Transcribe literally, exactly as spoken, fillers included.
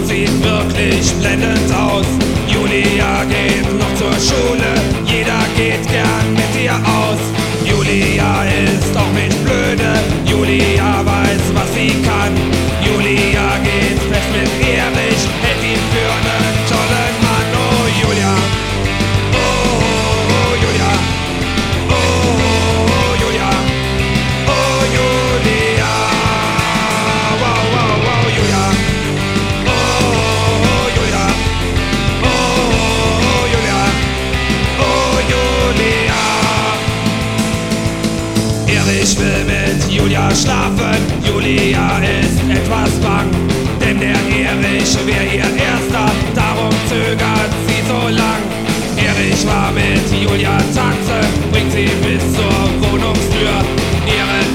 sieht wirklich blendend aus. Julia geht noch zur Schule, jeder geht gern mit ihr aus. Julia ist auch nicht blöde, Julia weiß, was sie kann. Julia geht fest mit Erich, hält ihn für einen tollen Mann. Oh Julia, oh, oh, oh Julia, oh, oh, oh Julia, oh Julia, wow, wow, wow Julia, oh, oh Julia, oh, oh Julia, oh Julia. Erich will mit Julia schlafen, Julia ist etwas bang, denn der Erich wär ihr Erster, darum zögert sie so lang. Erich war mit Julia tanzen, bringt sie bis zur Wohnungstür, ihre